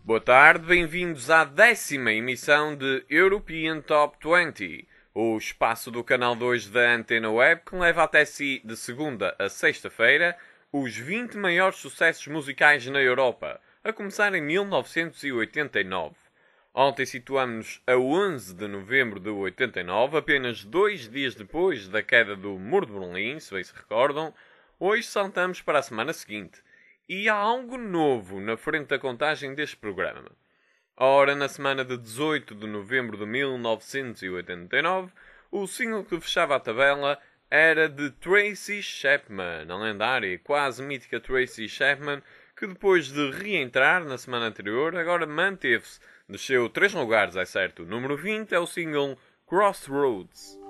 Boa tarde, bem-vindos à 10ª emissão de European Top 20, o espaço do canal 2 da Antena Web que leva até si, de segunda a sexta-feira, os 20 maiores sucessos musicais na Europa, a começar em 1989. Ontem situamos-nos a 11 de novembro de 89, apenas 2 dias depois da queda do Muro de Berlim, se bem se recordam. Hoje saltamos para a semana seguinte. E há algo novo na frente da contagem deste programa. Ora, na semana de 18 de novembro de 1989, o single que fechava a tabela era de Tracy Chapman, a lendária e quase mítica Tracy Chapman, que depois de reentrar na semana anterior, agora manteve-se, desceu 3 lugares, é certo. O número 20 é o single Crossroads.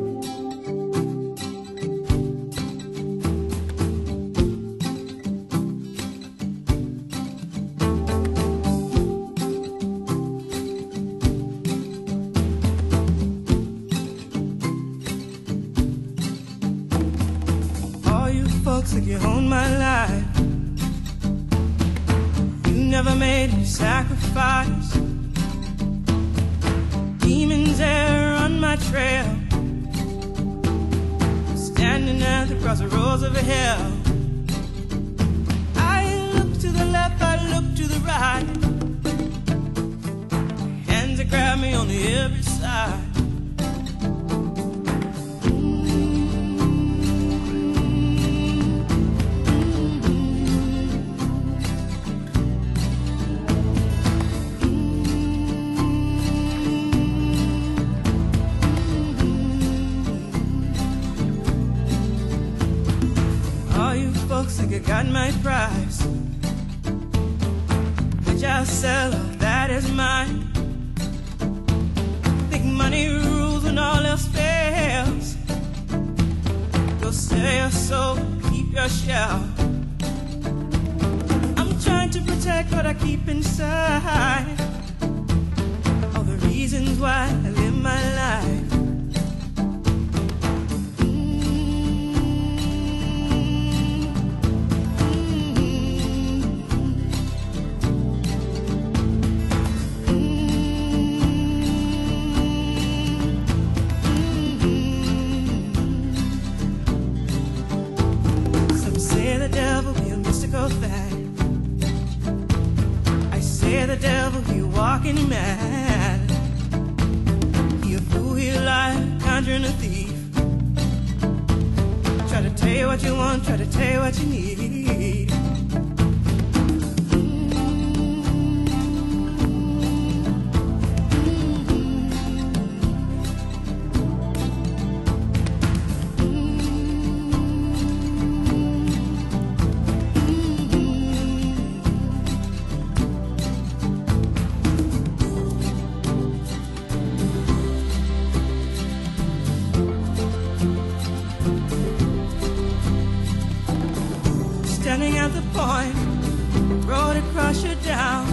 Like you own my life. You never made any sacrifice. Demons there on my trail, standing at the crossroads of hell. I look to the left, I look to the right. Hands that grab me on every side. Looks like I got my price, which I'll sell, all that is mine. Think money rules when all else fails. Go sell your soul, keep your shell. I'm trying to protect what I keep inside, all the reasons why I live my life. The devil, he walking mad. He a fool, he a liar, conjuring a thief. Try to tell you what you want, try to tell you what you need. Standing at the point, road across you down.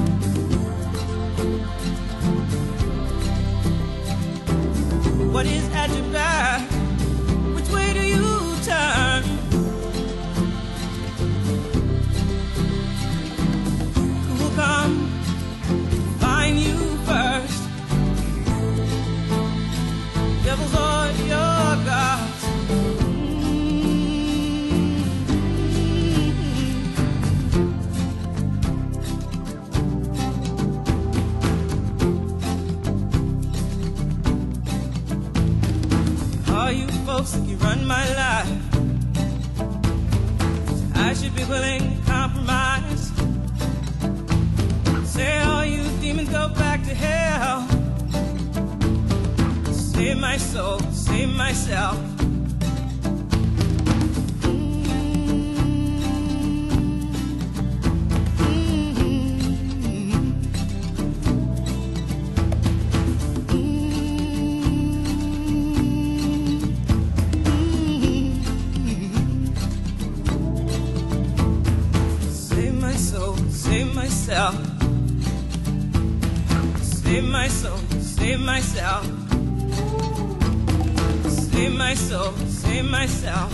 What is at your back? Which way do you turn? Who will come find you first? Devils or your gods? Folks, you run my life. I should be willing to compromise. Say all you demons go back to hell. Save my soul, save myself. Save myself. Save my soul, save myself. Save my soul, save myself.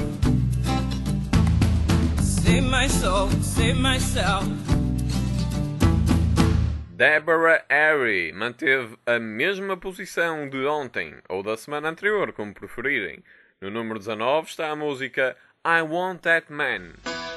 Save my soul, save myself. Deborah Harry manteve a mesma posição de ontem, ou da semana anterior, como preferirem. No número 19 está a música I Want That Man.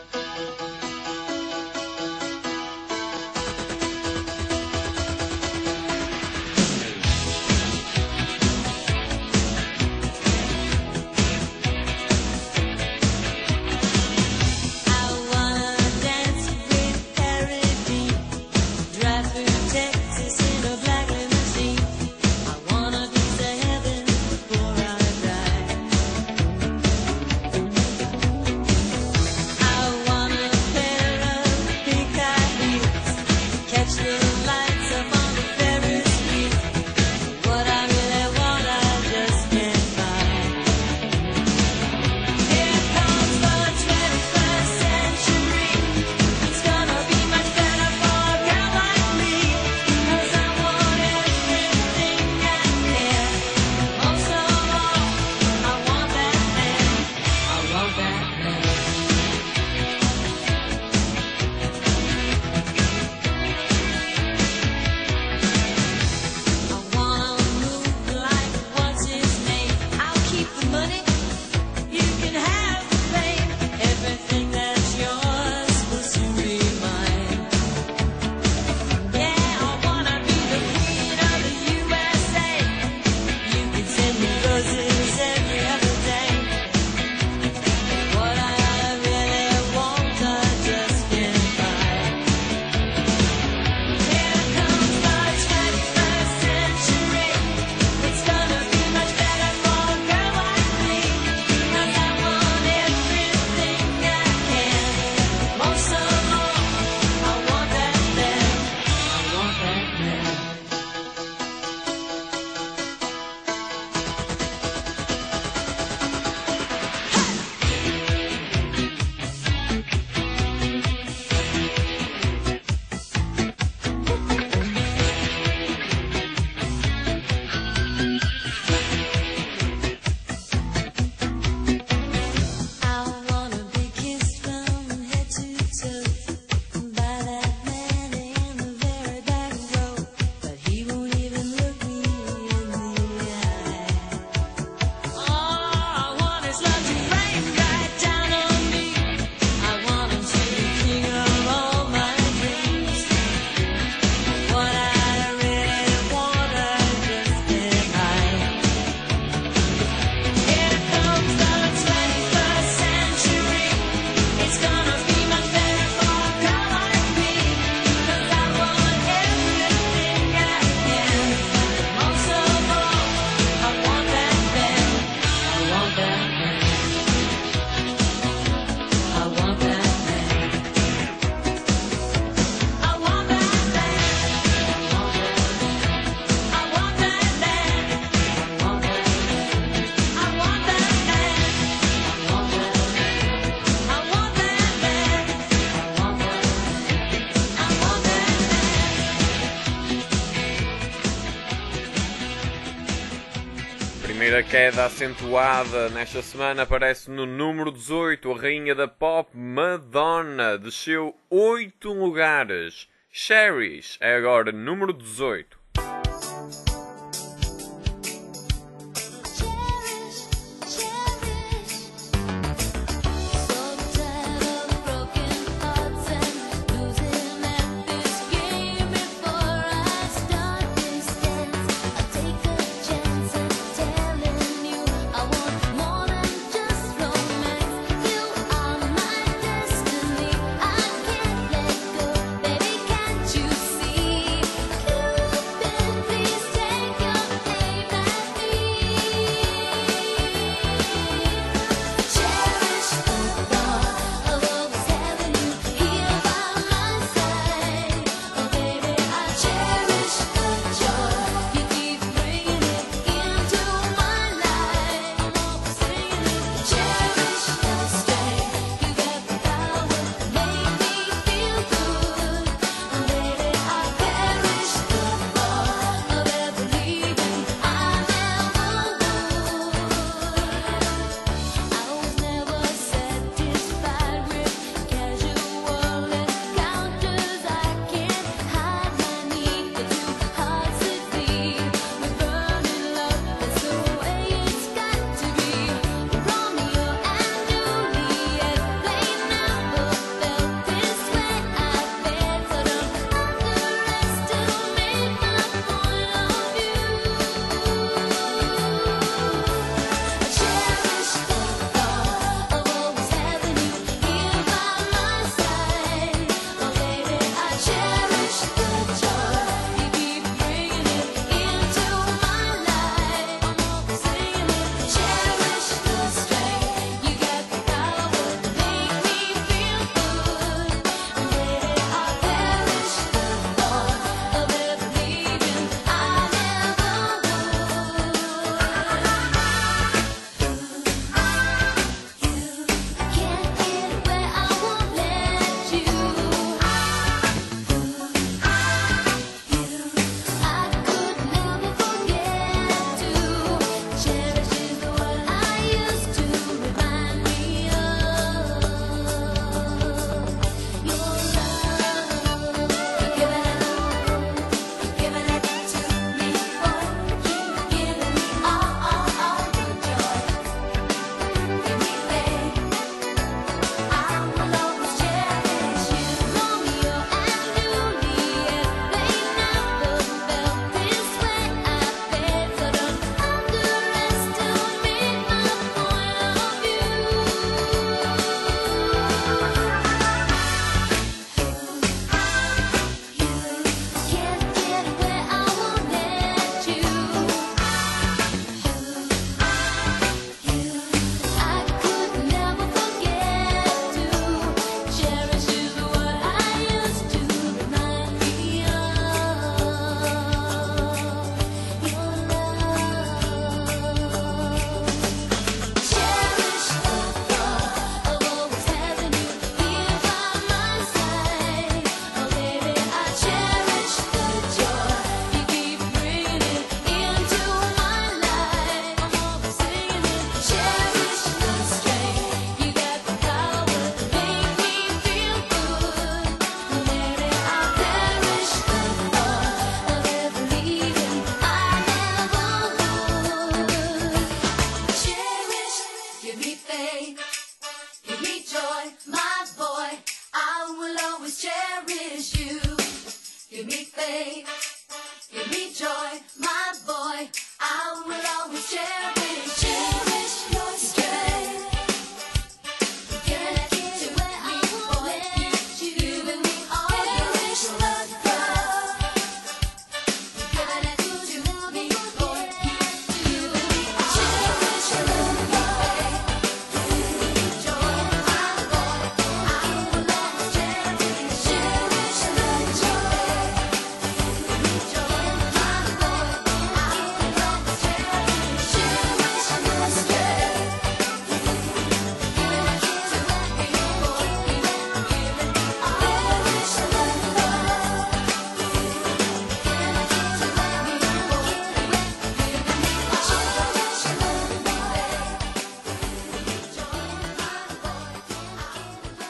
Primeira queda acentuada nesta semana aparece no número 18. A rainha da pop, Madonna, desceu 8 lugares. Cherish é agora número 18.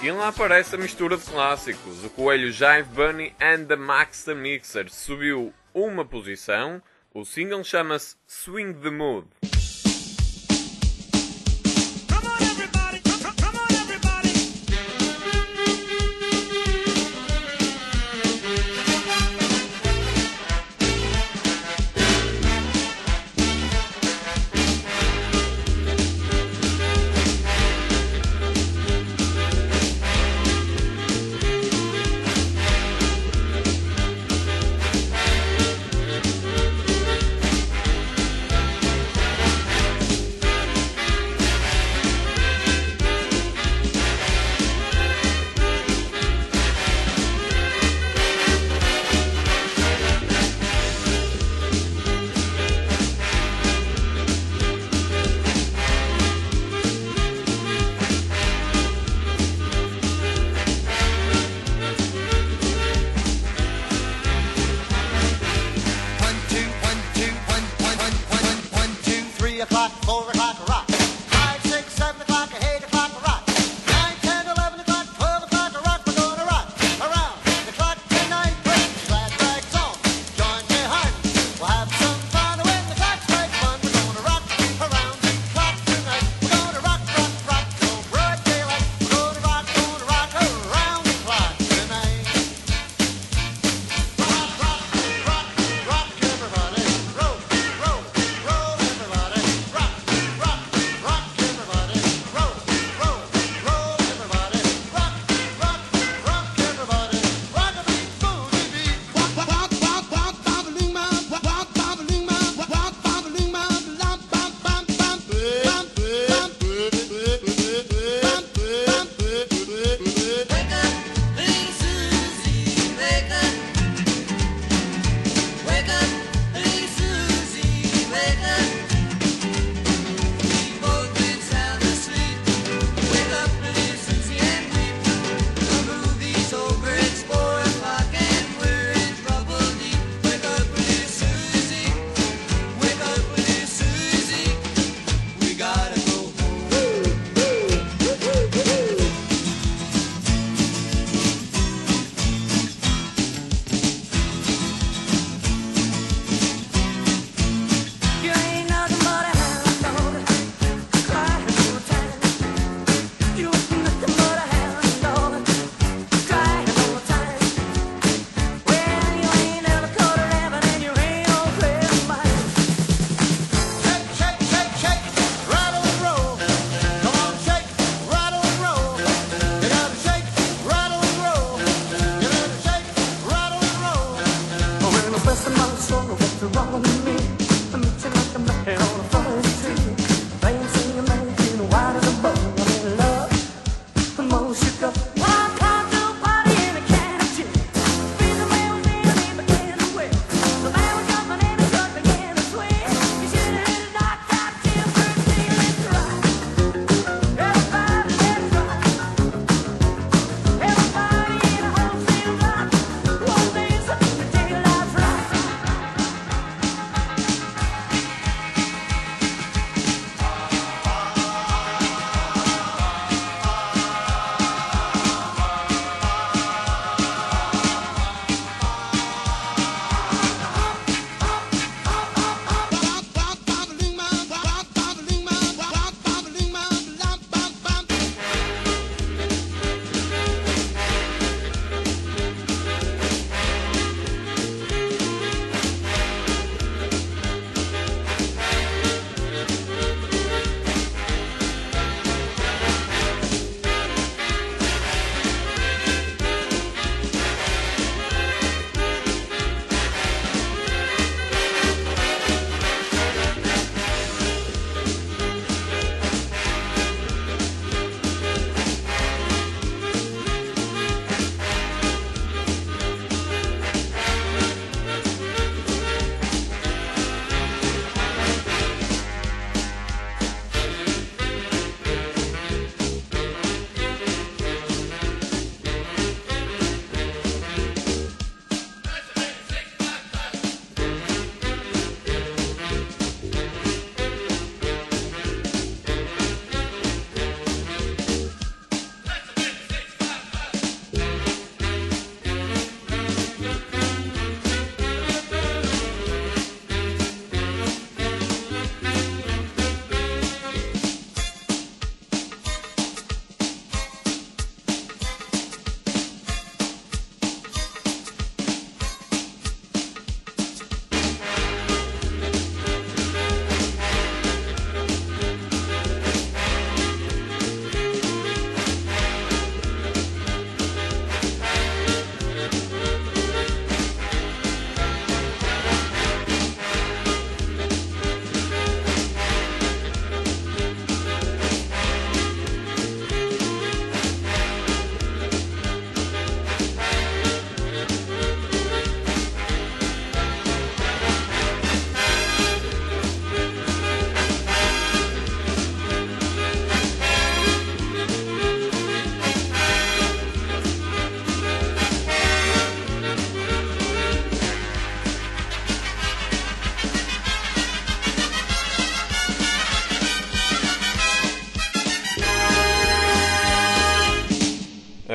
enfim lá aparece a mistura de clássicos. O coelho Jive Bunny and the Max the Mixer subiu uma posição. O single chama-se Swing the Mood. You ain't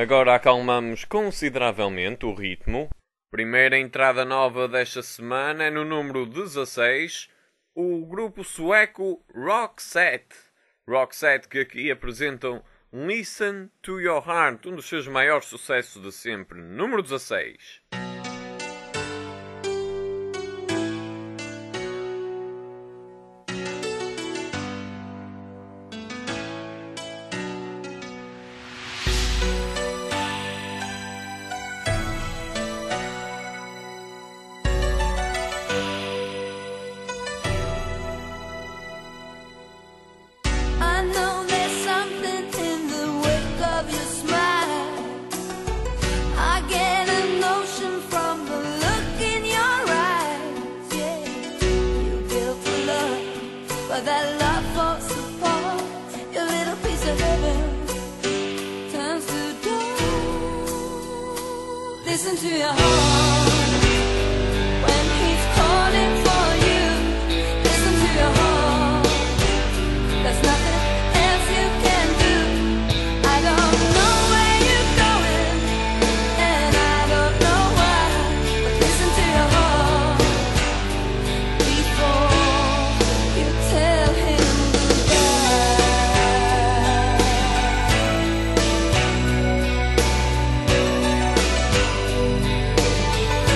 Agora acalmamos consideravelmente o ritmo. Primeira entrada nova desta semana é no número 16, o grupo sueco Roxette. Roxette, que aqui apresentam Listen to Your Heart, um dos seus maiores sucessos de sempre, número 16. Listen to your heart when he's calling for you. Listen to your heart. There's nothing else you can do. I don't know where you're going, and I don't know why. But listen to your heart before you tell him goodbye.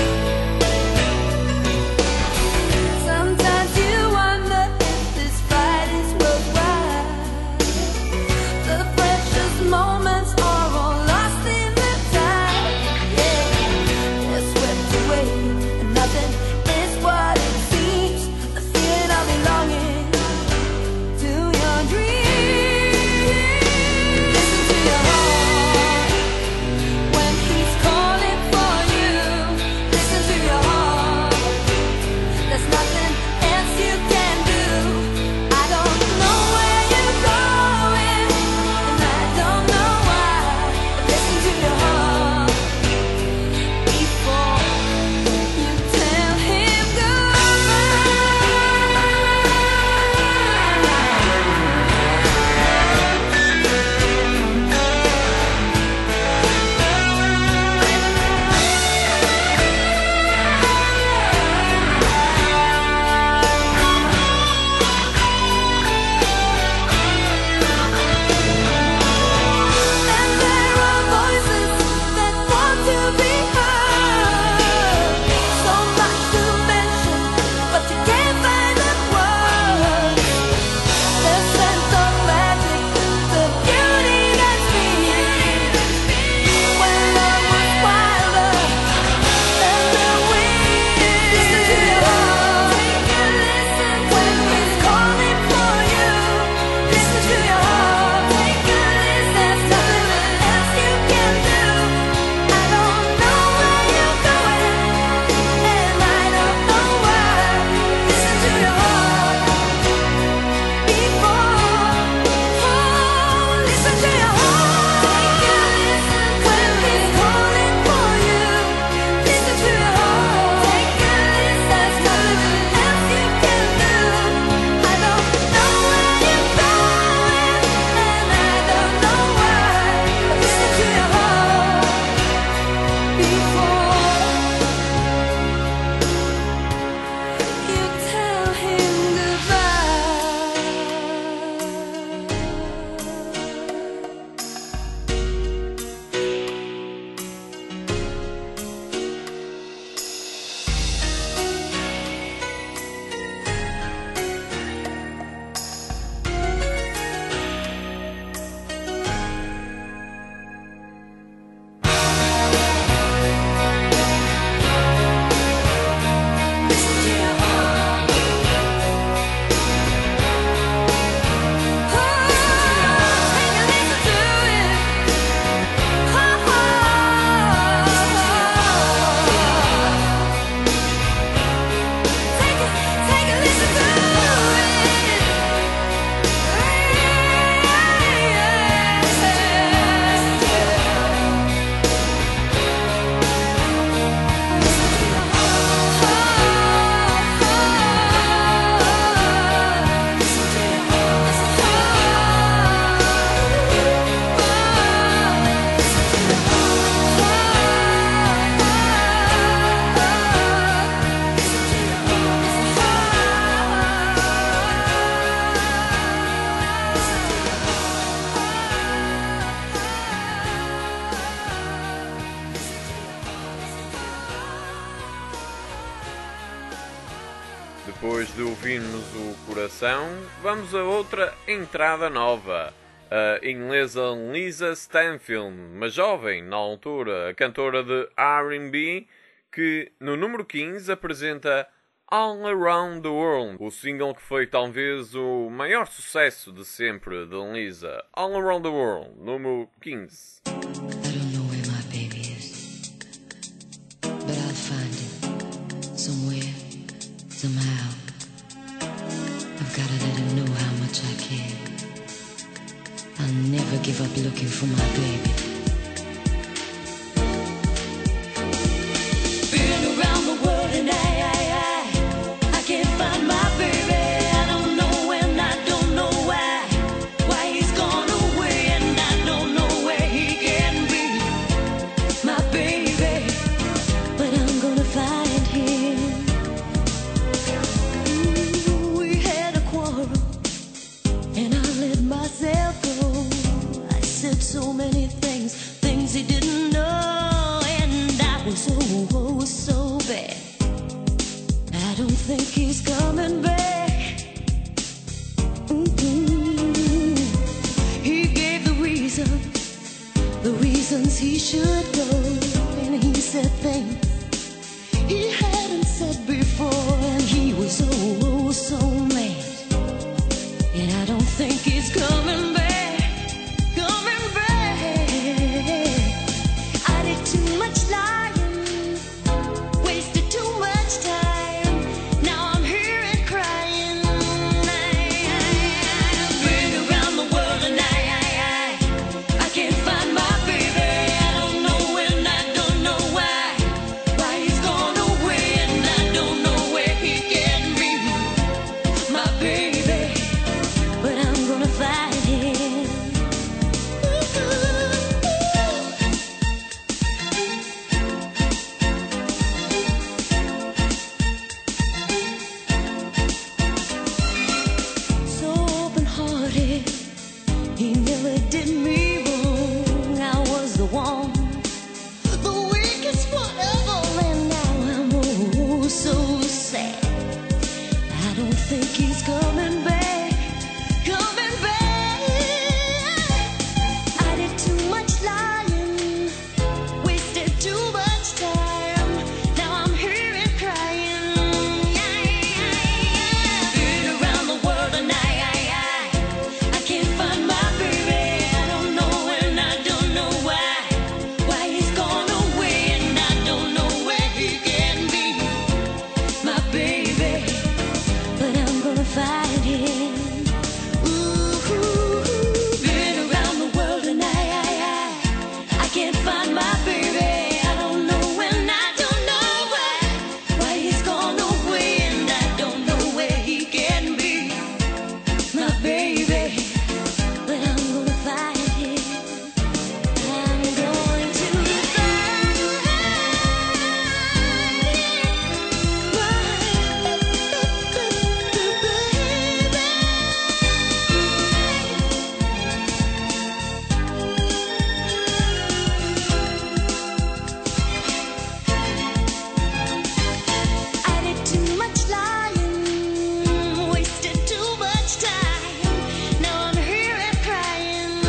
ouvir-nos o coração, vamos a outra entrada nova. A inglesa Lisa Stanfield, uma jovem na altura, a cantora de R&B, que no número 15 apresenta All Around the World, o single que foi talvez o maior sucesso de sempre de Lisa. All Around the World, número 15. I don't know where my baby is, but I'll find him somewhere, somehow. I've gotta let him know how much I care. I'll never give up looking for my baby. Been around the world and I can't find my baby. I don't know and I don't know why he's gone away and I don't know where he can be. My baby, but I'm gonna find him. Ooh, we had a quarrel and I let myself go. I said so many things he didn't know, and I was so bad. I don't think he's coming back. He gave the reasons he should go, and he said things he hadn't said before, and he was so mad. And I don't think he's coming back, coming back. I did too much lying, wasted too much time. Now I'm here and crying. I've been around the world and I can't find my baby. I don't know and I don't know why he's gone away and I don't know where he can be. My baby, but I'm gonna find him. So open-hearted, he never did me wrong. I was the one, the weakest one of all, and now I'm so sad. I don't think he's coming back, coming back. I did too much lying, wasted too much time. Now I'm here and crying. Been around the world and I can't find my baby. I don't know and I don't know why he's gone away and I don't know where he can be. My baby, but I'm gonna find him. Ooh, been around the world and I can't find my baby. I don't know and I don't know why he's gone away and I don't know where he can be. My baby, but I'm gonna find him. I'm going to find I did too much lying, wasted too much time. Now I'm here and crying.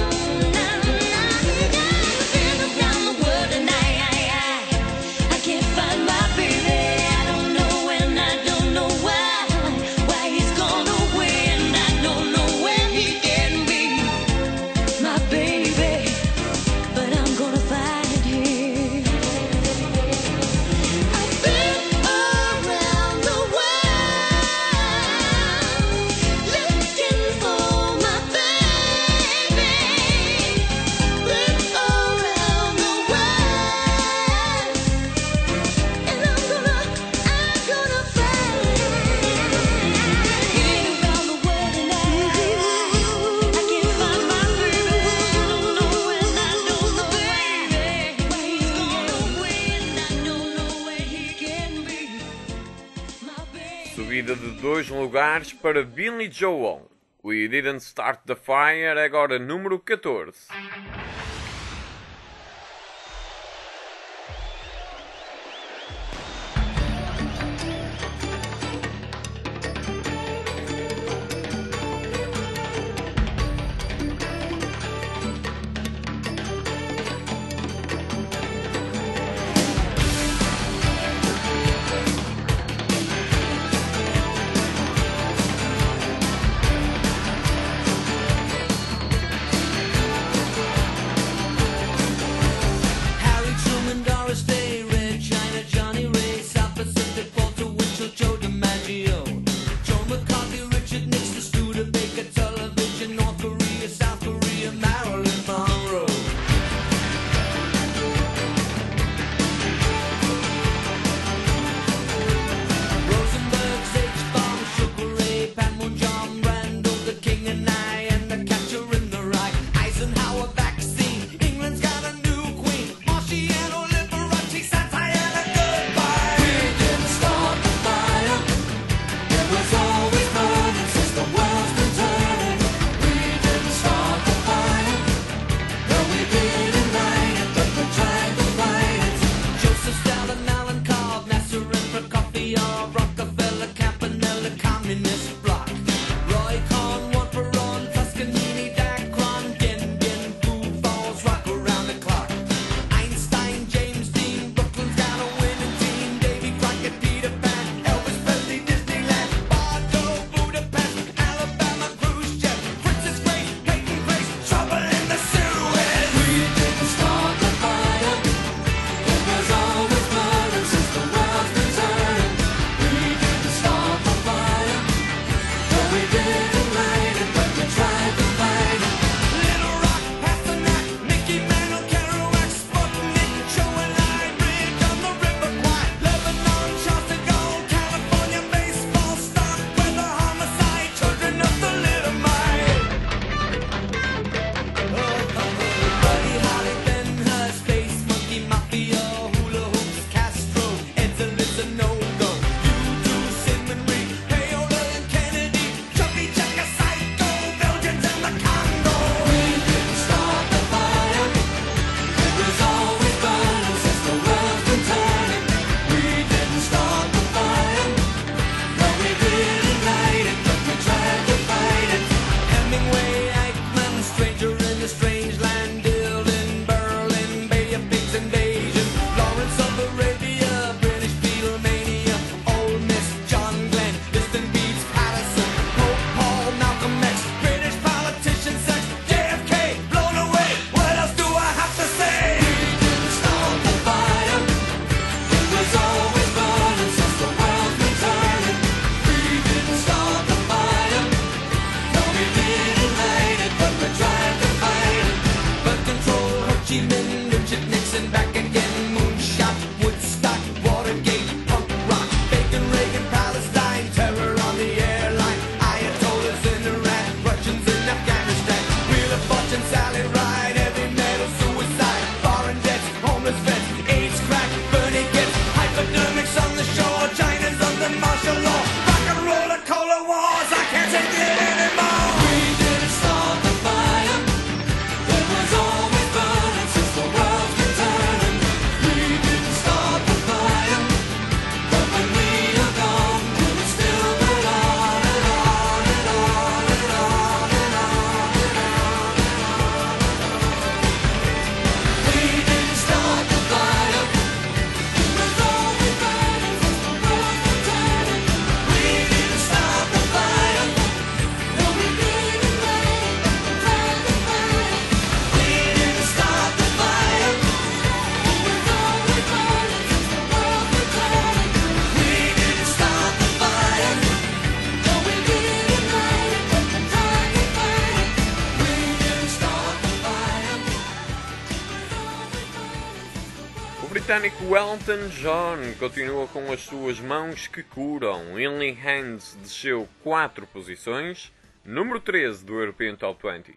Been around the world and I can't find my baby. I don't know and I don't know why he's gone away and I don't know where he can be. My baby, but I'm gonna find him. I've been around the world looking for my baby. Been around the world, and I'm gonna find him. Been around the world and I can't find my baby. I don't know and I don't know why he's gone away and I don't know where he can be. My baby. Subida de 2 lugares para Billy Joel. We Didn't Start the Fire, agora número 14. britânico Elton John continua com as suas mãos que curam. Healing Hands desceu 4 posições, número 13 do European Top 20.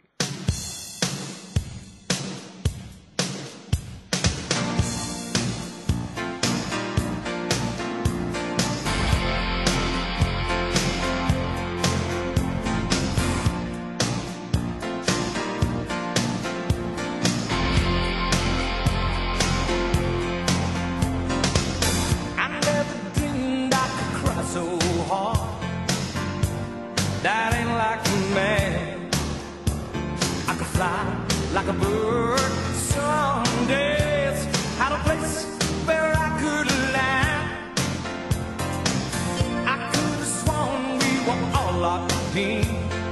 I never dreamed I could cry so hard. That ain't like a man. I could fly like a bird. Some days had a place where I could land. I could have sworn we were all locked in.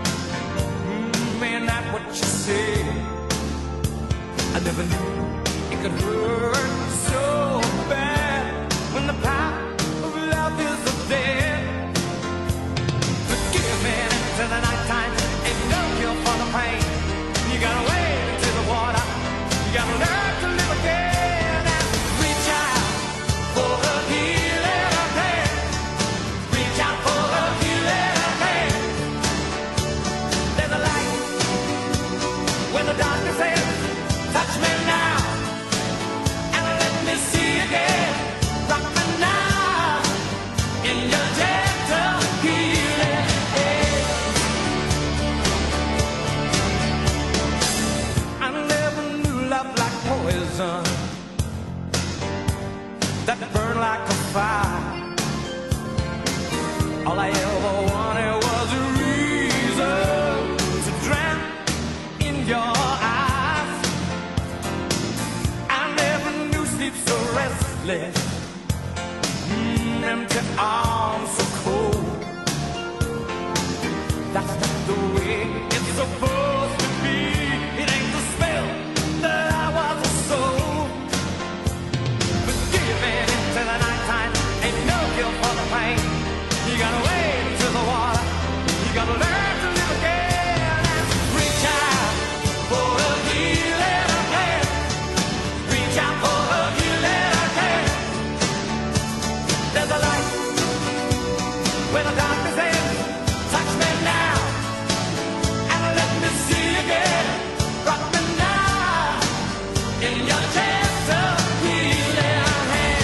Man, that's what you said. I never knew it could hurt so bad when the power of love is up there. Forgive me till the nighttime ain't no cure for the pain. You gotta wade into the water. You gotta learn to live again and reach out for a healing hand. Reach out for a healing hand. There's a light when the darkness ends. Touch me now and let me see again. Rock me now in your gentle healing hand. I never knew love like poison that burned like a fire. All I ever wanted was a reason to drown in your eyes. I never knew sleep so restless, empty arms so cold. That's not the way it's supposed to be. It ain't the spell that I was sold. Forgive me till the nighttime ain't no cure for the pain. You gotta wade into the water. You gotta learn to live again and reach out for a healing hand. Reach out for a healing hand. There's a light where the darkness ends. Touch me now and let me see again. Rock me now in your gentle healing hand.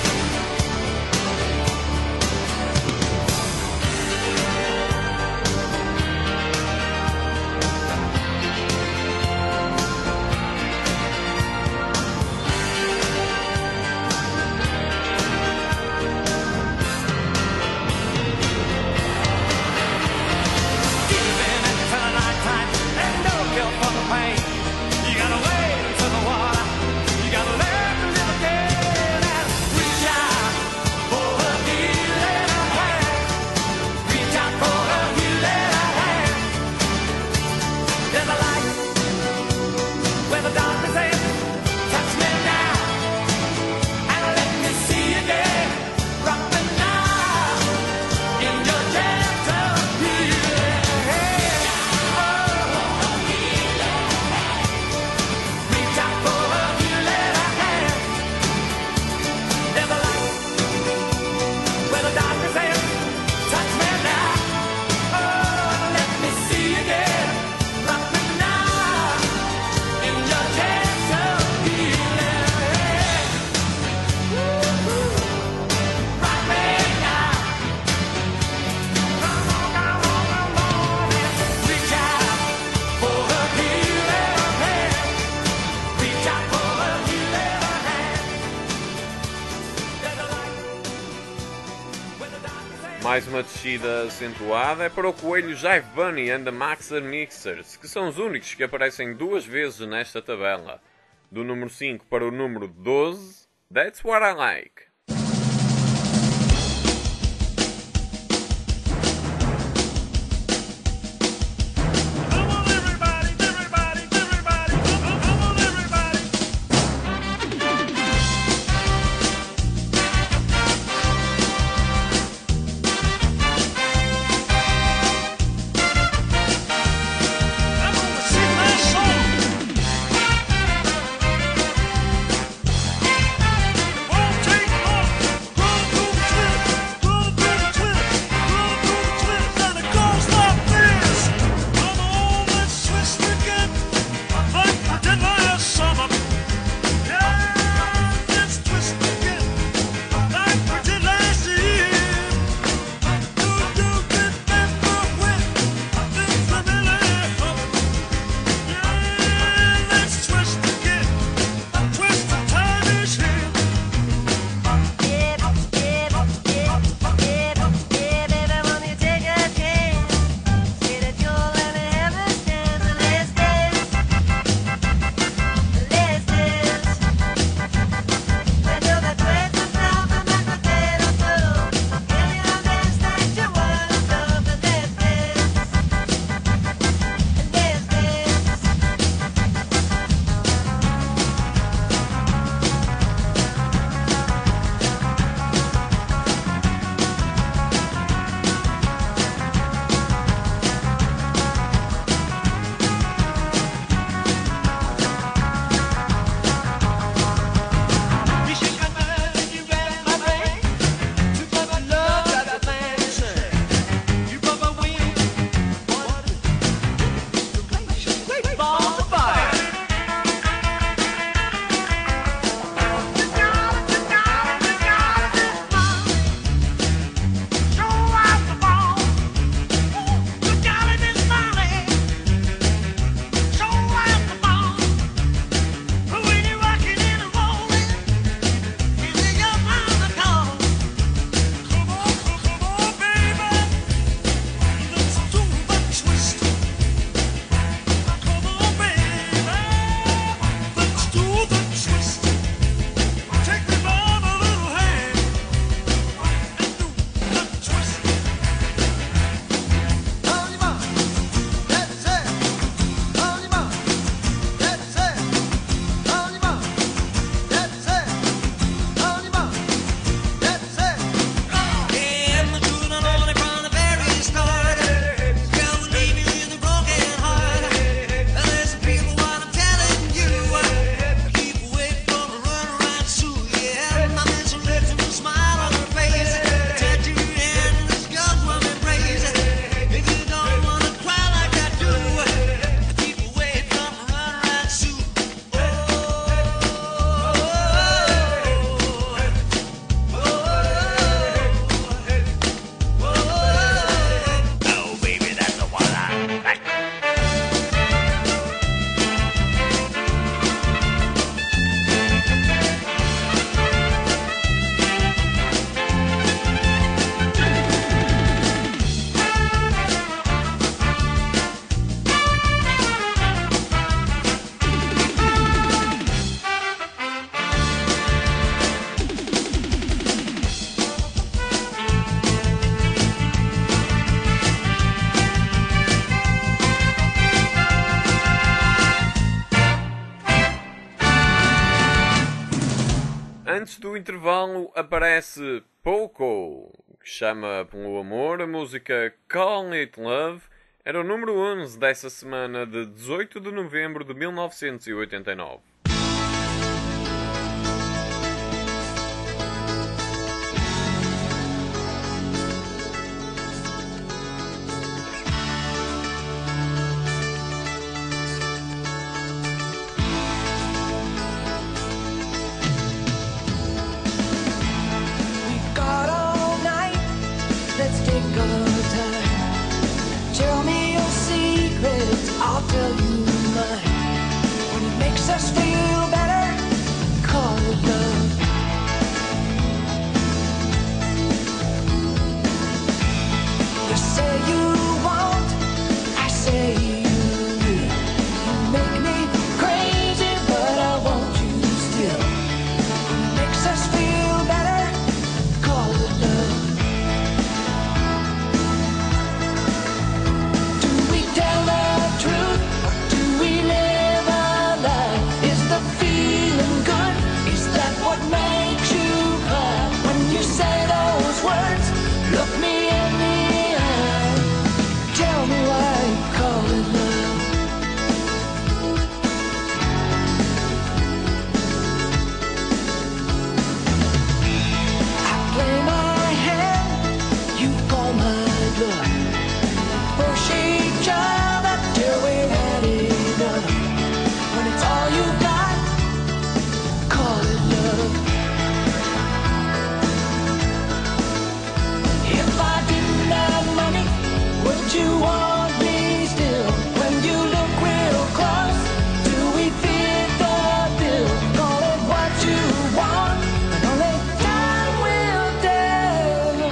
Giving into the nighttime and no cure for the pain. You gotta wade into the water. You gotta learn to live again and reach out for a healing hand. Reach out for a healing hand. There's a light where the darkness ends. Touch me now and let me see again. Rock me now in your gentle healing hand. Reach out for a healing hand. There's a light where the darkness ends. Touch me now. Oh, let me see again. Rock me now in your gentle healing hand. Rock me now. Come on, come on, come on. Reach out for a healing hand. Reach out for a healing hand. There's a light where the darkness ends. Mais uma descida acentuada é para o coelho Jive Bunny and the Maxer Mixers, que são os únicos que aparecem 2 vezes nesta tabela. Do número 5 para o número 12, That's What I Like. Come on, everybody, everybody, everybody. Come on, everybody. I'm gonna sing my song. Antes do intervalo aparece Poco, que chama pelo amor. A música Call It Love era o número 11 dessa semana de 18 de novembro de 1989. We've got all night, let's take our time. Tell me your secrets, I'll tell you mine. When it makes us feel better, call it love. You say you want, I say you will. You make me crazy, but I want you still. When it makes us feel better, call it love. Do we tell the truth or do we live a lie? Is the feeling good? Is that what makes you cry? When you say those words, look me in the eye. Tell me why you call it love. I play my hand, you call my bluff. Push each other till we're had enough. When it's all you got, call it love. If I didn't have money, would you want me still? When you look real close, do we fit the bill? Call it what you want, and only time will tell.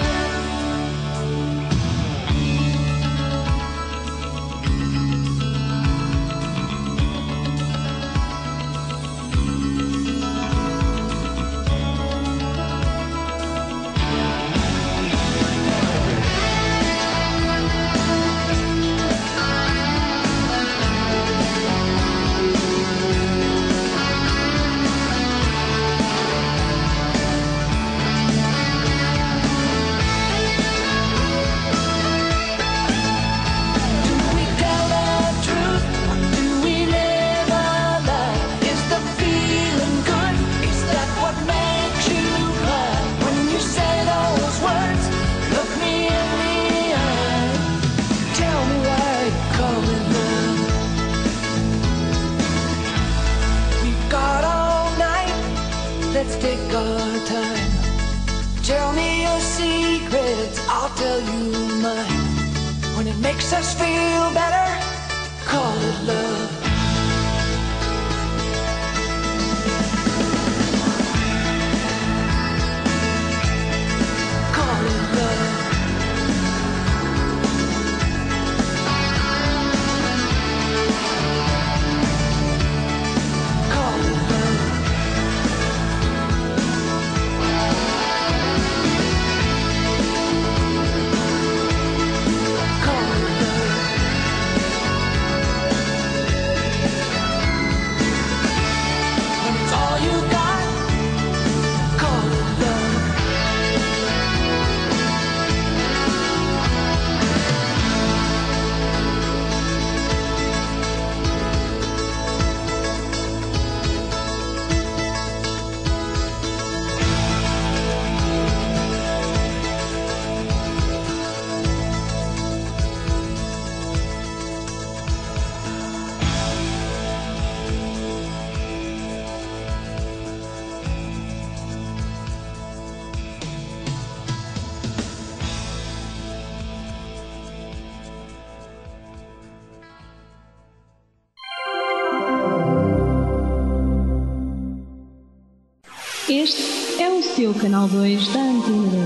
Do we tell the truth or do we live a lie? Is the feeling good? Is that what makes you cry? When you say those words, look me in the eye. Tell me why you call it love. We've got all night, let's take our time. Tell me your secrets, I'll tell you mine. When it makes us feel better, call it love. Call it love. Call it love. Call it love. When it's all you got, call it love. Este é o seu canal 2 da Antena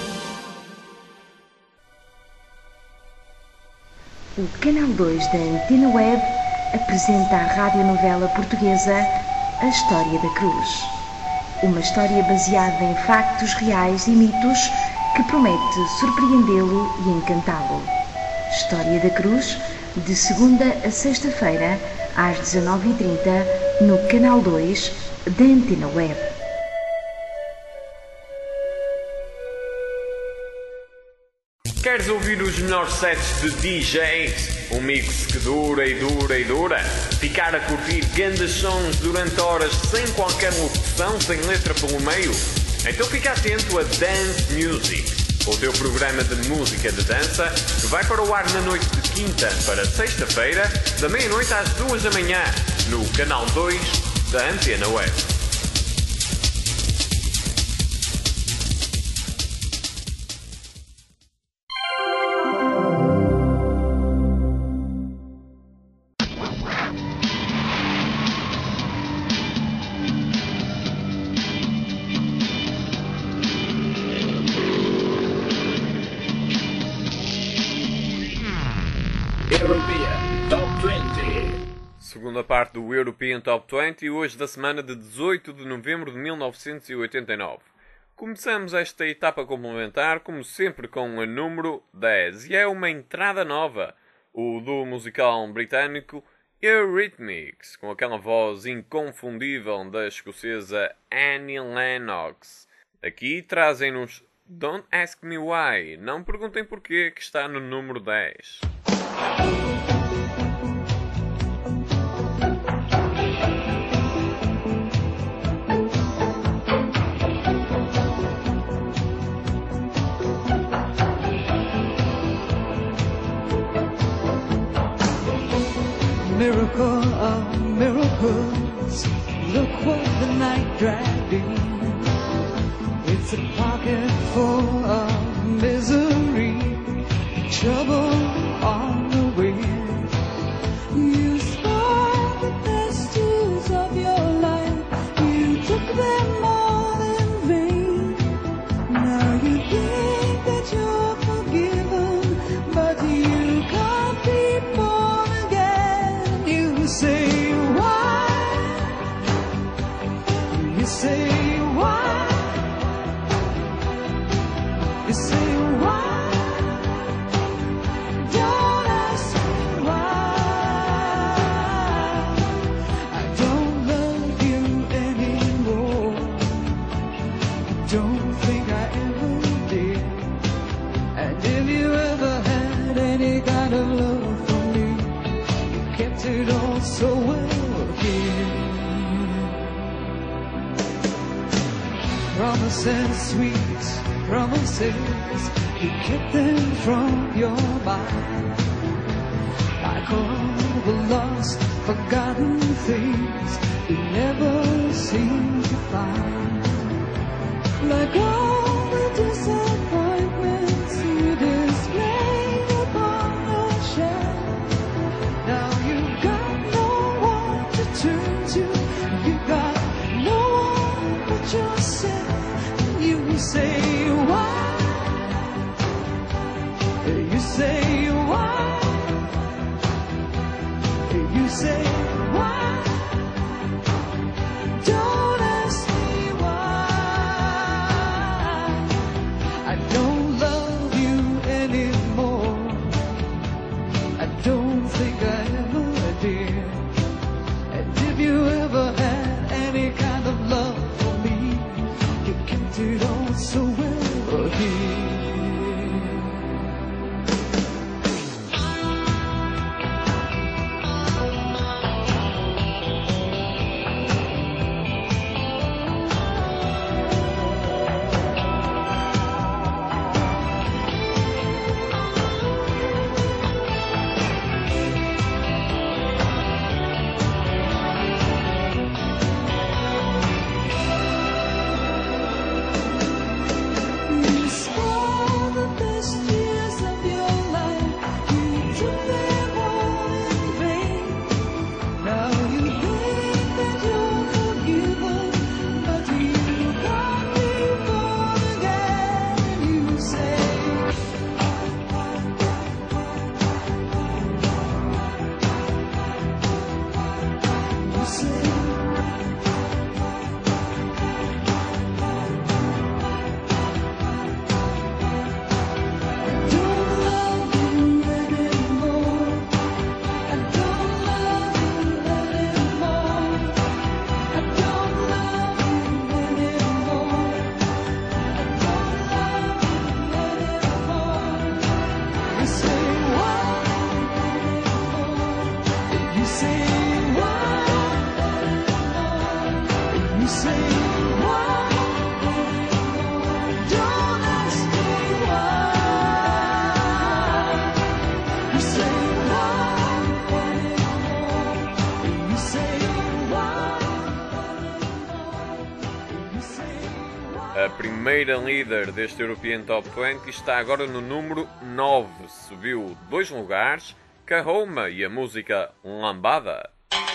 2. O Canal 2 da Antena Web apresenta a radionovela portuguesa A História da Cruz. Uma história baseada em factos reais e mitos que promete surpreendê-lo e encantá-lo. História da Cruz, de segunda a sexta-feira, às 19h30, no Canal 2 da Antena Web. Queres ouvir os melhores sets de DJs? Um mix que dura e dura e dura? Ficar a curtir grandes sons durante horas sem qualquer locução, sem letra pelo meio? Então fica atento a Dance Music, o teu programa de música de dança, que vai para o ar na noite de quinta para sexta-feira, da meia-noite às 2 da manhã, no canal 2 da Antena Web. European Top 20. Segunda parte do European Top 20, hoje da semana de 18 de novembro de 1989. Começamos esta etapa complementar, como sempre, com a número 10, e é uma entrada nova, o do musical britânico Eurythmics, com aquela voz inconfundível da escocesa Annie Lennox. Aqui trazem-nos Don't Ask Me Why, não perguntem porquê, que está no número 10. Miracle of miracles, look what the night dragged in. It's a pocket full of misery, trouble on the way. You spoiled the best years of your life, you took them all in vain. Now you think that you're forgiven, but you can't be born again. You say why? You say why? You say why? Don't ask me why. I don't love you anymore. Don't think I ever did. And if you ever had any kind of love for me, you kept it all so well hid. Promises, sweet promises, you kept them from your mind. Like all the lost, forgotten things you never seem to find. Like all the disappointments you displayed upon your shelf. Now you've got no one to turn to, you've got no one but yourself. You say why? You say why? You say why? Don't ask me why. I don't love you anymore. I don't think I ever did. And if you ever had any kind of love for me, you kept it all so well here. say why? Don't ask me why. You say why? You say why? You say why? A primeira líder deste European Top 20 está agora no número 9. Subiu 2 lugares, Kahoma e a música Lambada.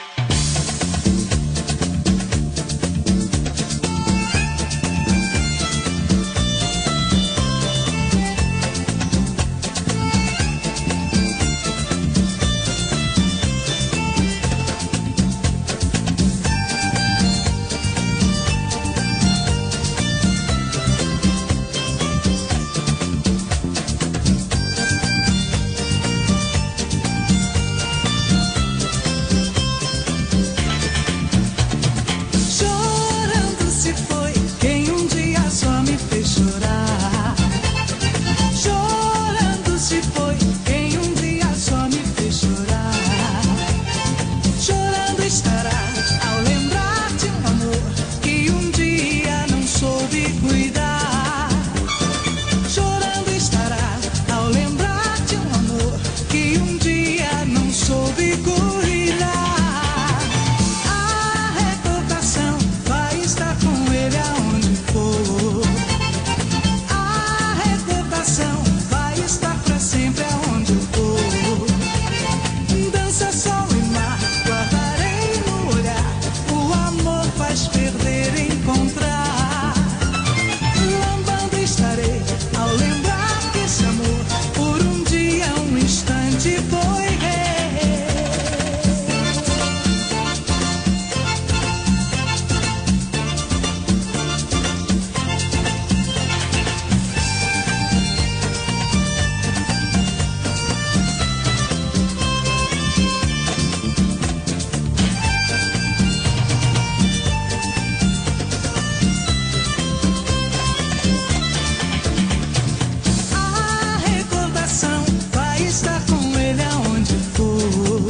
Chorando se foi quem um dia só me fez chorar. Chorando se foi quem um dia só me fez chorar. Chorando estará ao lembrar de um amor que um dia não soube cuidar. Chorando estará ao lembrar de um amor que um dia não soube cuidar. A recordação vai estar com ele aonde for. A recordação vai estar pra sempre aonde eu for. Dança, sol e mar, guardarei no olhar. O amor faz perder, encontrar. Lambando estarei ao lembrar que esse amor por um dia, um instante foi rei. A recordação vai estar com ele aonde for.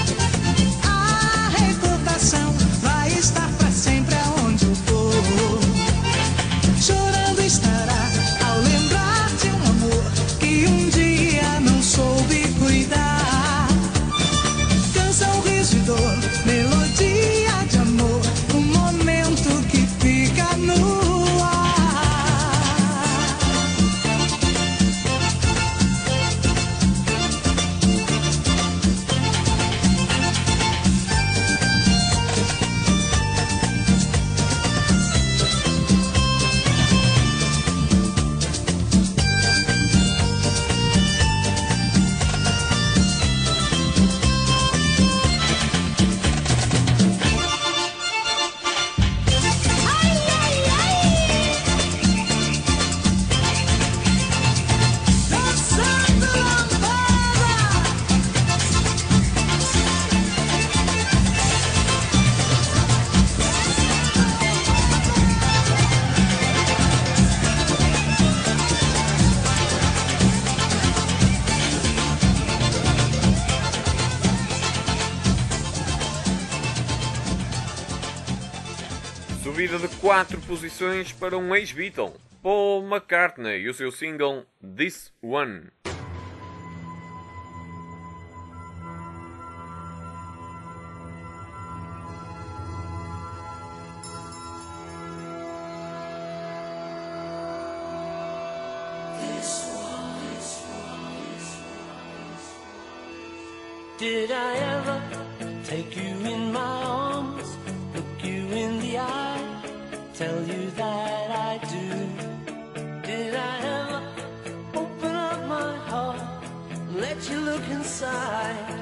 A recordação vai estar pra sempre aonde eu for. Chorando estará ao lembrar de um amor que um dia não soube cuidar. Canção, riso e dor, melodia de amor, um momento que fica no ar. Dançando lambada. Subida de 4 posições para um ex-Beatle, Paul McCartney e o seu single This One. Did I ever take you in my arms, look you in the eye, tell you that I do? Did I ever open up my heart and let you look inside?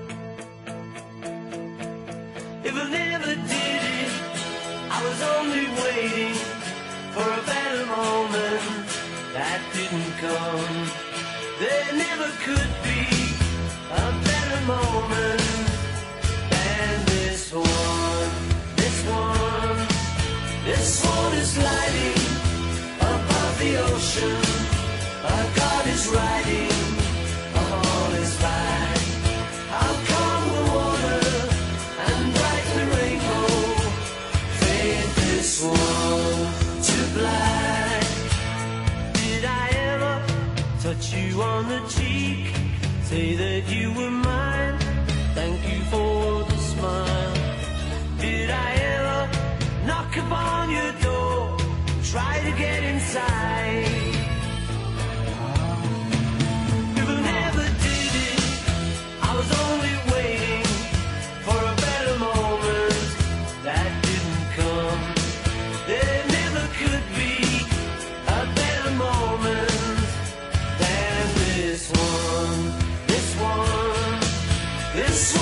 If I never did it, I was only waiting for a better moment that didn't come. There never could be a better moment than this one. This one, this one is lighting above the ocean. A God is riding on his back. How calm the water and bright the rainbow. Faith is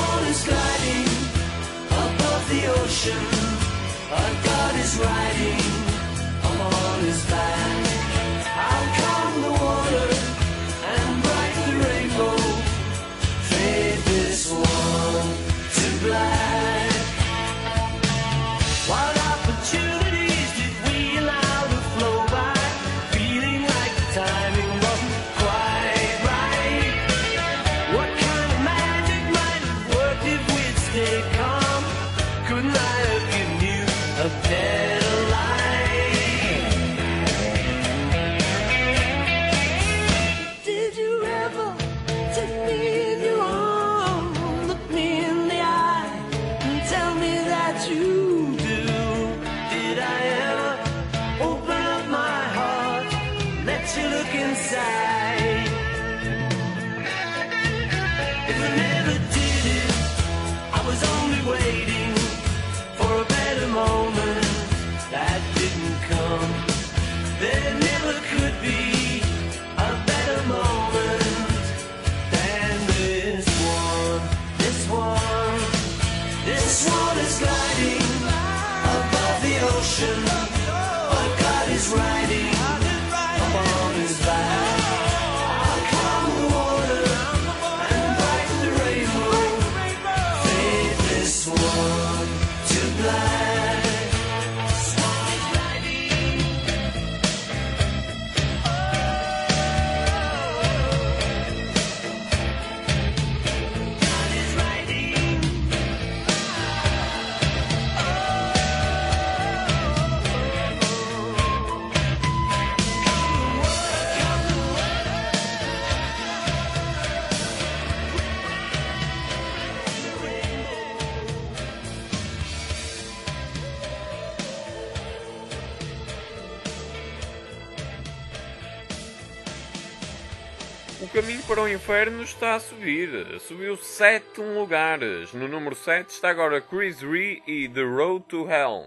swan is gliding above the ocean. A god is riding upon his back. Out come the water and bright the rainbow. Fade this one to black. What opportunities did we allow to flow by? Feeling like the timing wasn't quite right. What kind of magic might have worked if we'd stayed calm? Couldn't I have given you a better life? Did you ever take me in your arms, look me in the eye, and tell me that you do? Did I ever open up my heart, let you look inside? If I never did it, I was only waiting for a better moment that didn't come. There never could be a better moment than this one. This one, this one is gliding above the ocean. A god is riding upon his back. Out come the water and bright the rainbow. Fade this one to black. Swan is riding. God is riding. O caminho para o inferno está a subir. Subiu 7 lugares. No número 7 está agora Chris Rea e The Road to Hell.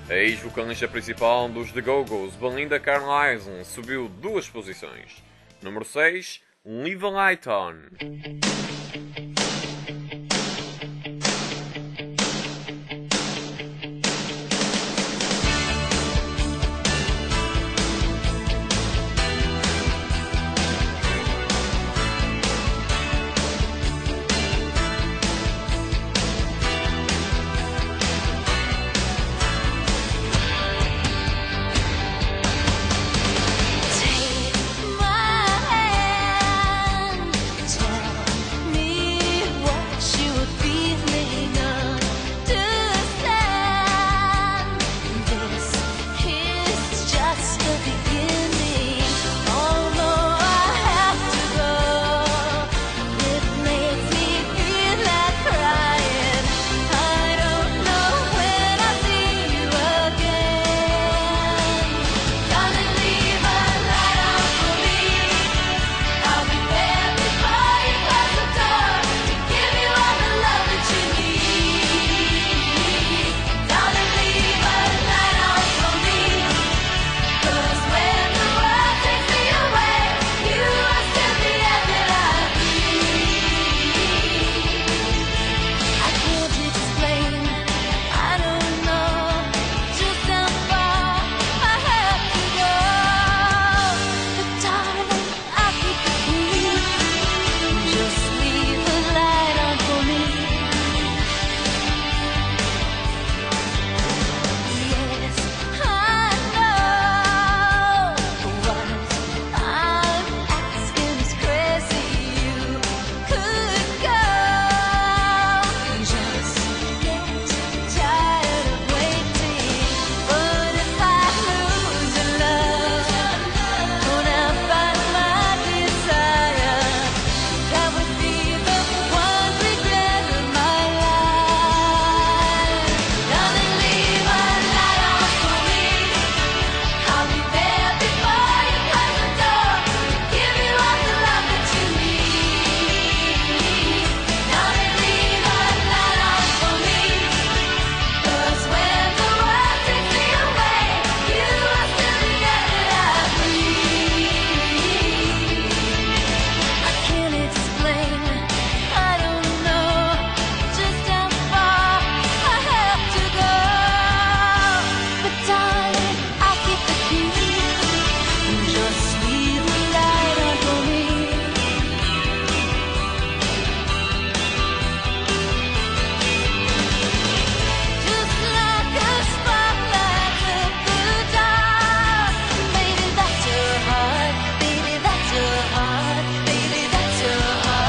A ex-vocalista principal dos The Go-Go's, Belinda Carlisle, subiu 2 posições. Número 6, Leave a Light On. Take my hand, tell me what you are feeling. Understand, this is just the beginning. Although I have to go, it makes me feel like crying. I don't know when I'll see you again. Darling, leave a light on for me. I'll be there before you close the door to give you all the love that you need. Darling, leave a light on for me. 'Cause when the world takes me away, you are still the air that I breathe. I can't explain, I don't know just how far I have to go. But darling, I'll keep the key. Just leave a light on for me. Yes, I know what I'm asking is crazy. You could go. Just get tired of waiting. But if I lose your love, won't I find my desire? That would be the one regret of my life. Darling, leave a light on for me. I'll be there before you close the door to give you all the love that you need. Darling, leave a light on for me. 'Cause when the world takes me away, you are still the air that I breathe. I can't explain, I don't know just how far I have to go. But darling, I'll keep the key. Just leave a light on for me. Just like a spotlight with the dark. Baby, that's your heart. Baby, that's your heart. Baby, that's your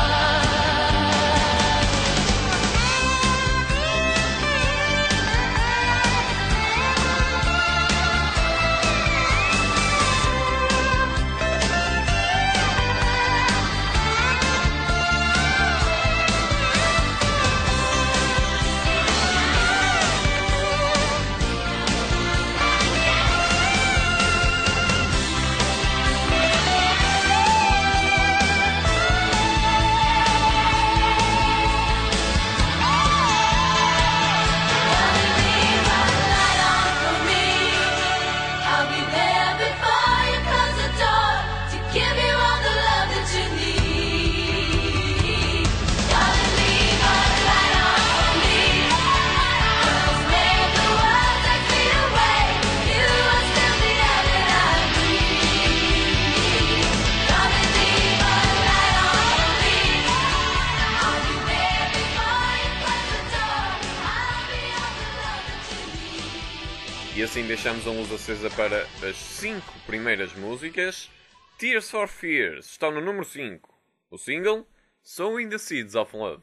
I'll be there before you close the door to give you all the love that you need. Darling, leave a light on for me. 'Cause when the world takes me away, you are still the air that I breathe. Darling, leave a light on for me. I'll be there before you close the door. I'll be all the love that you need. E assim deixamos a luz acesa para as 5 primeiras músicas. Tears for Fears estão no número 5. O single, Sowing the Seeds of Love.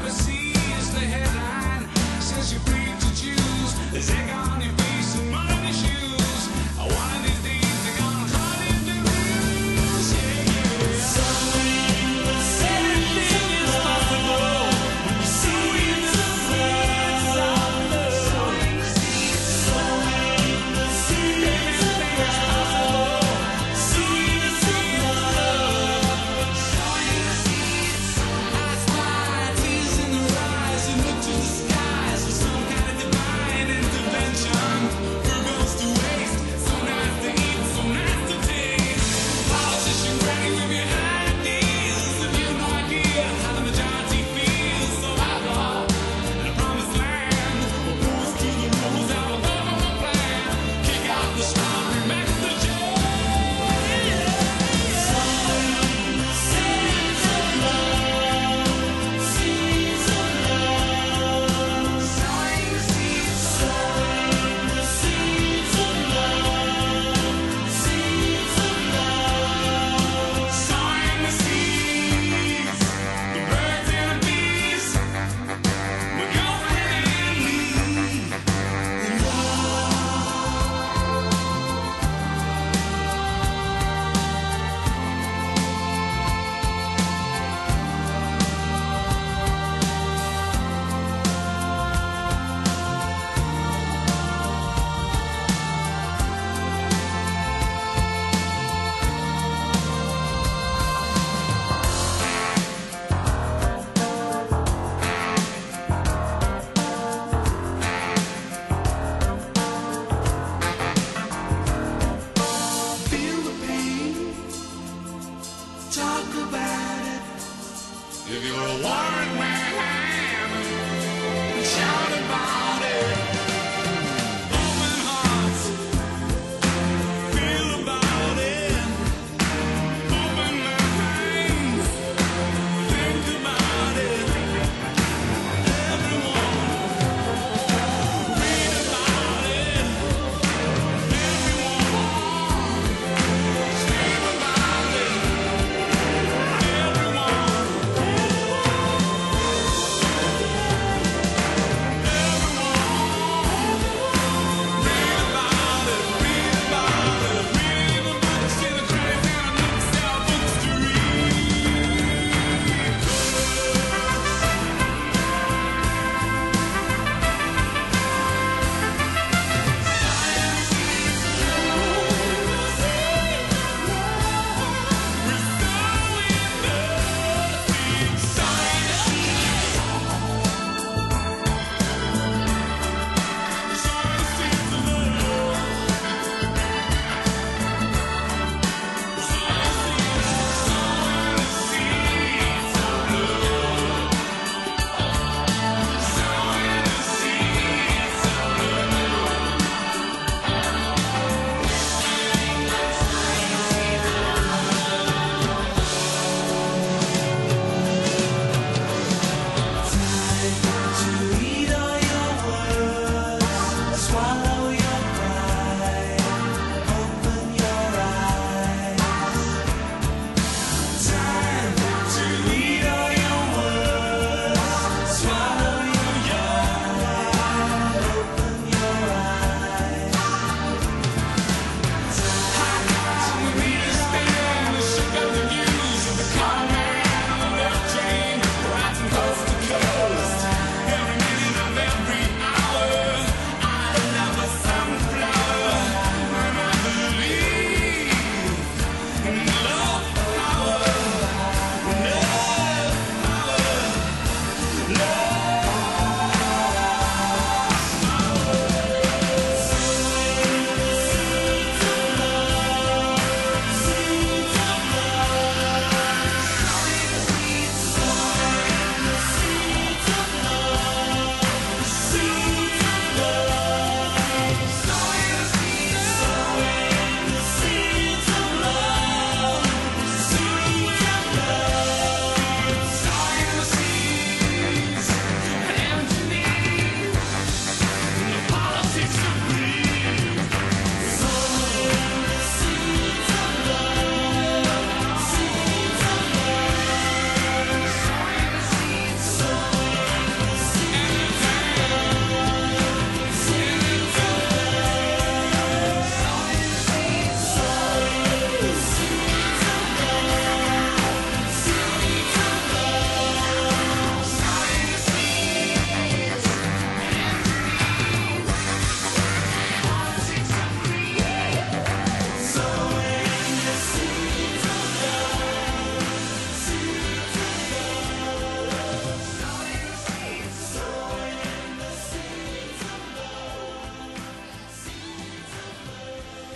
Democracy is the headline. Says you're free to choose. There's egg on your face and money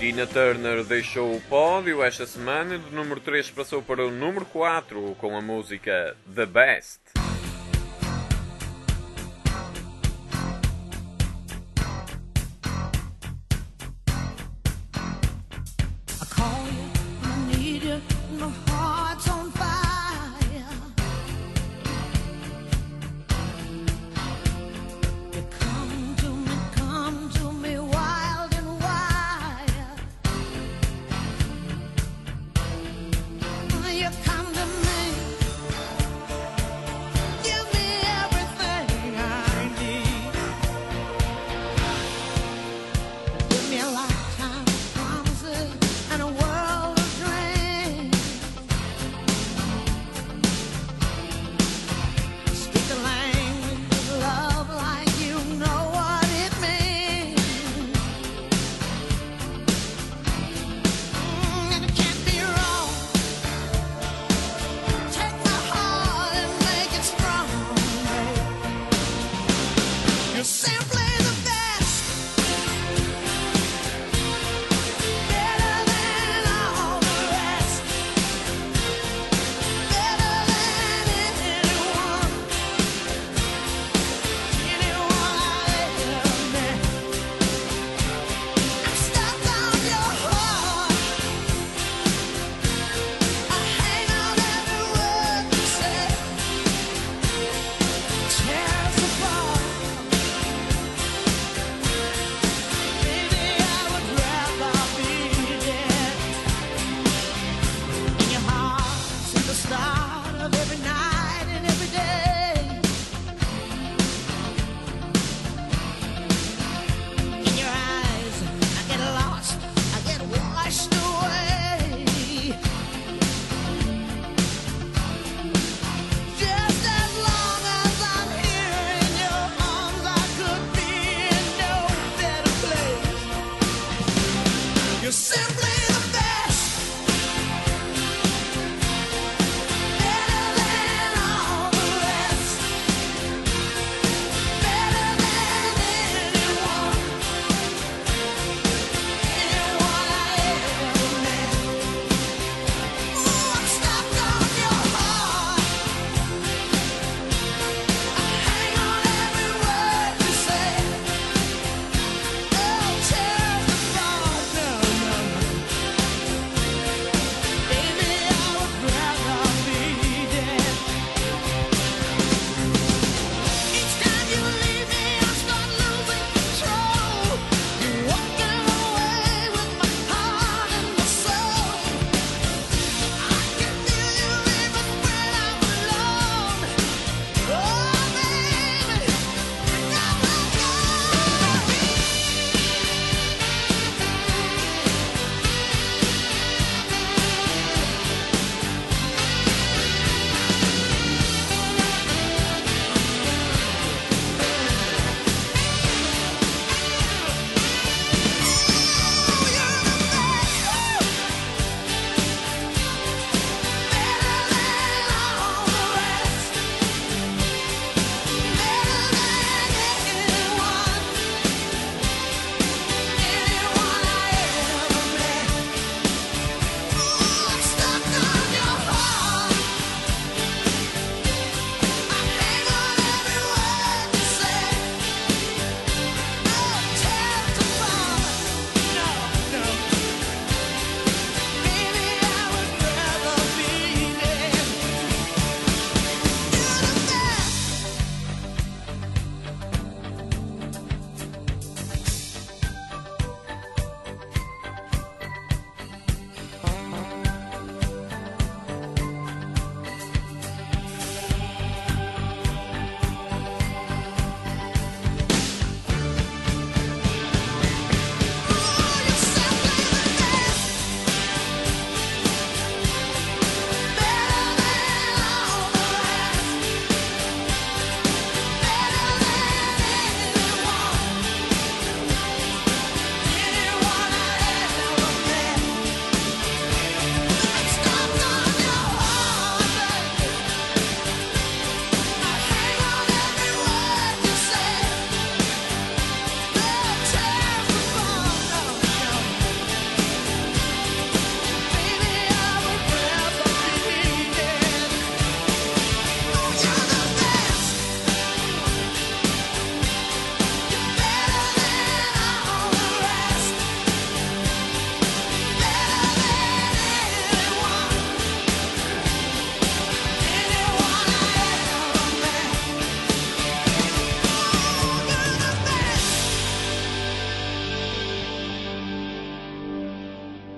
Tina Turner deixou o pódio esta semana, do número 3 passou para o número 4 com a música The Best. I call you, I need you, my heart's on fire. You come to me wild and wild. You come to me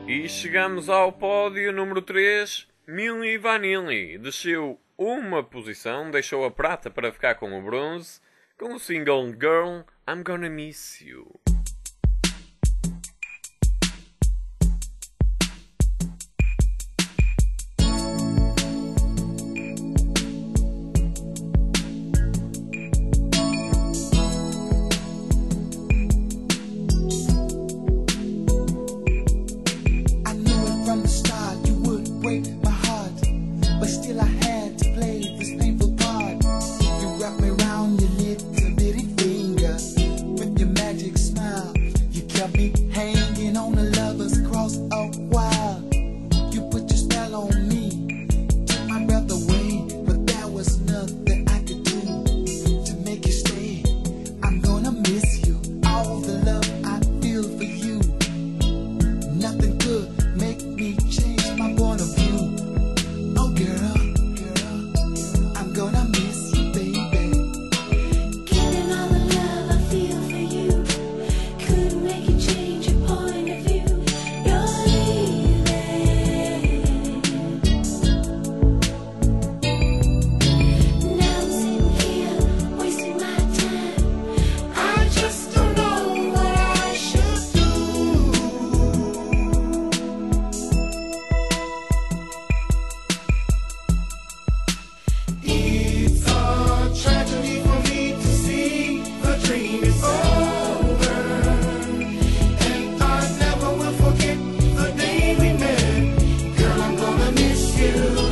E chegamos ao pódio número 3, Milli Vanilli. Desceu uma posição, deixou a prata para ficar com o bronze, com o single Girl, I'm Gonna Miss You. I knew it from the start you would break my heart, but still I had to play this painful part. You wrapped me around your little bitty finger with your magic smile. You kept me hanging on a lover's cross a while. You put your spell on me, took my breath away, but there was nothing I could do to make you stay. I'm gonna miss you, all the love I feel for you. Nothing could make me change my point of view. Oh girl, I'm gonna miss you, baby. Given all the love I feel for you, couldn't make you change your point of view. You're leaving. Now I'm sitting here wasting my time. I just don't know what I should do. It's a tragedy for me to see the dream is over, and I never will forget the day we met. Girl, I'm gonna miss you.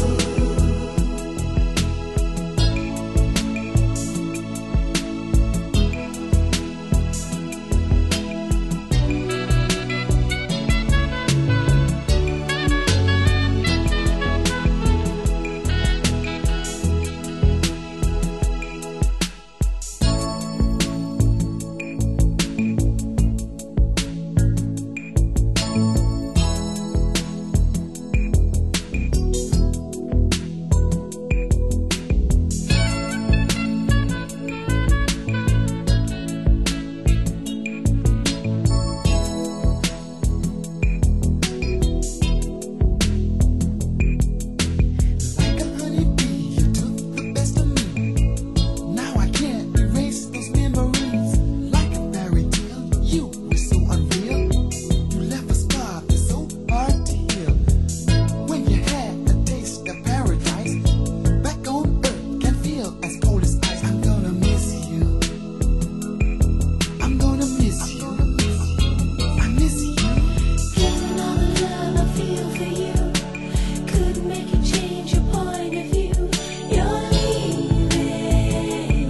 Like a honeybee, you took the best of me. Now I can't erase those memories. Like a fairy tale, you were so unreal. You left a scar that's so hard to heal. When you had a taste of paradise, back on earth can feel as cold as ice. I'm gonna miss you. I'm gonna miss you. I miss you. Given all the love I feel for you, couldn't make you change your point of view. You're leaving.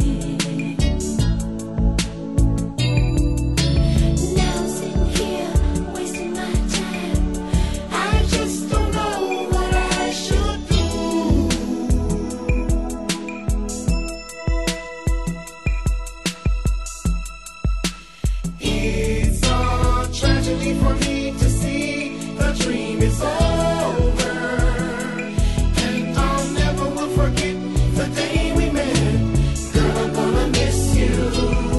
Now I'm sitting here wasting my time. I just don't know what I should do. It's a tragedy for me to see the dream is over, and I'll never will forget the day we met. Girl, I'm gonna miss you.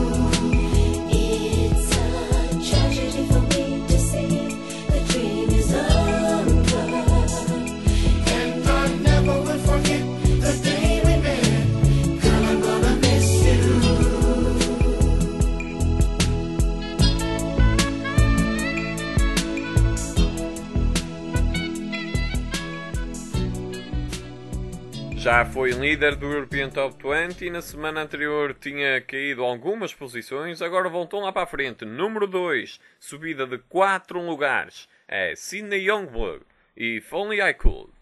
It's a tragedy for me to see the dream is over. And I never will forget the day we met. Girl, I'm gonna miss you. Já foi líder do European Top 20 e na semana anterior tinha caído algumas posições, agora voltou lá para a frente. Número 2, subida de 4 lugares, é Sidney Youngblood e If Only I Could.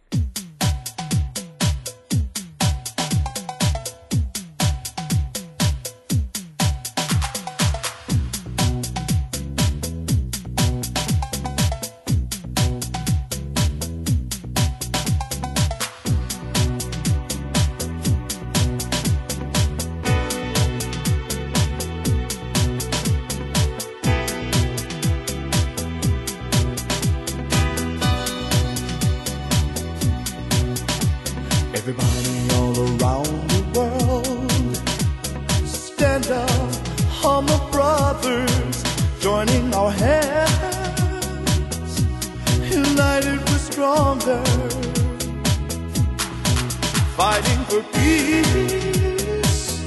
Everybody all around the world, stand up, hum of brothers, joining our hands. stronger, fighting for peace,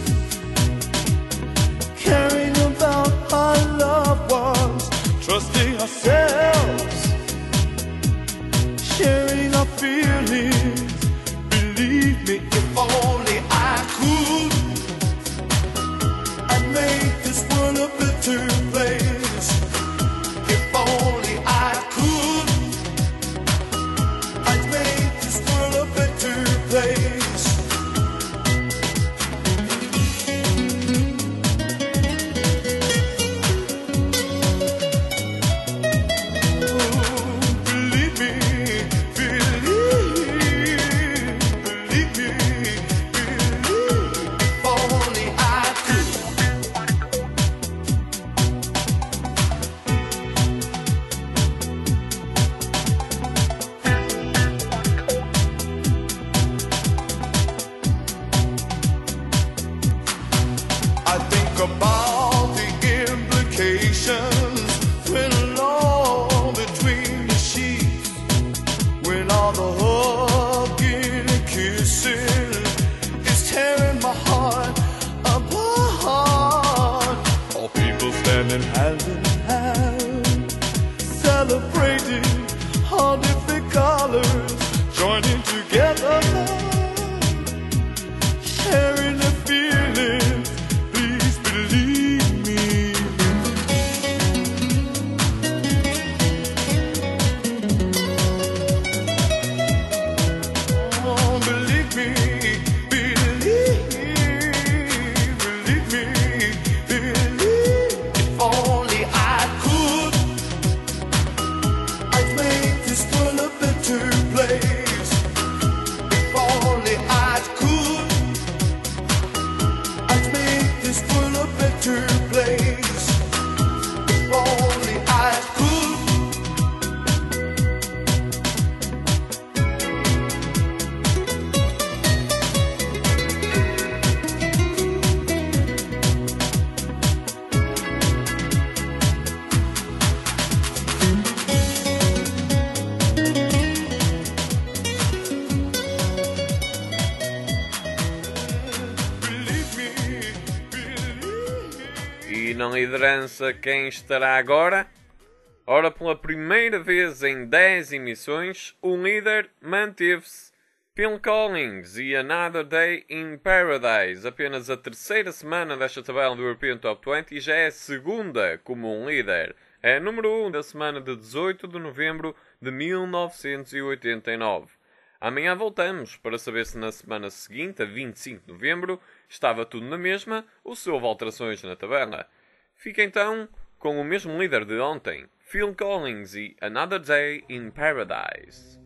caring about our loved ones, trusting ourselves, sharing our feelings. Believe me, if only I could, I'd make this world a better place. If only I could, I'd make this world a better place. Believe me, if only I could. I think about the implications when alone between the sheets, when all the hugging and kissing is tearing my heart apart. All people standing hand in hand, celebrating all different colors, joining together, sharing their feelings. Please believe me. Oh, believe me, believe me, if only I could, I'd make this world a better place. If only I could, I'd make this world a better place. If only I could. E na liderança quem estará agora? Ora, pela primeira vez em 10 emissões, o líder manteve-se. Phil Collins e Another Day in Paradise, apenas a terceira semana desta tabela do European Top 20 e já é a segunda como um líder. É a número 1 da semana de 18 de novembro de 1989. Amanhã voltamos para saber se na semana seguinte, a 25 de novembro, estava tudo na mesma ou se houve alterações na tabela. Fica então com o mesmo líder de ontem, Phil Collins e Another Day in Paradise.